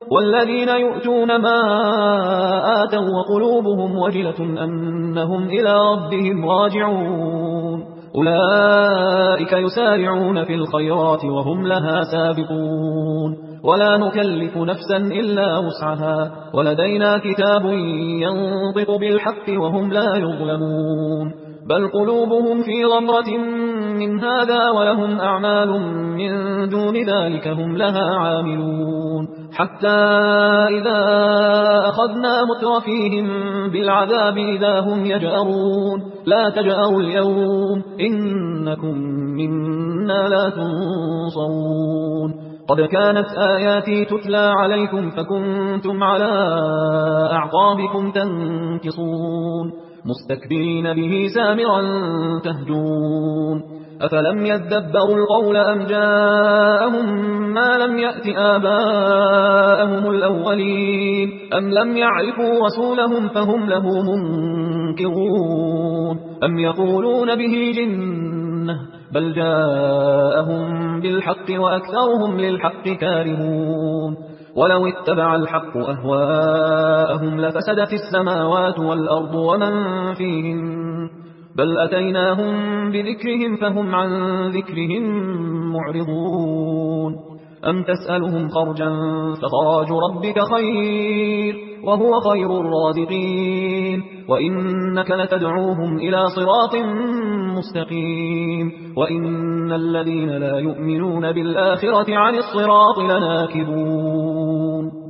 والذين يؤتون ما آتوا وقلوبهم وجلة أنهم إلى ربهم راجعون أولئك يسارعون في الخيرات وهم لها سابقون ولا نكلف نفسا إلا وسعها ولدينا كتاب ينطق بالحق وهم لا يظلمون بل قلوبهم في غمرة من هذا ولهم أعمال من دون ذلك هم لها عاملون حتى إذا أخذنا مترفيهم بالعذاب إذا هم يجأرون لا تجأروا اليوم إنكم منا لا تنصرون قد كانت آياتي تتلى عليكم فكنتم على أعقابكم تنكصون مستكبرين به سامرا تهجون أفلم يدبروا القول أم جاءهم ما لم يأت آباءهم الأولين أم لم يعرفوا رسولهم فهم له منكرون أم يقولون به جنة بل جاءهم بالحق وأكثرهم للحق كارهون ولو اتبع الحق أهواءهم لفسدت السماوات والأرض ومن فيهن بل أتيناهم بذكرهم فهم عن ذكرهم معرضون أم تسألهم خرجا فخراج ربك خير وهو خير الرازقين وإنك لتدعوهم إلى صراط مستقيم وإن الذين لا يؤمنون بالآخرة عن الصراط لناكبون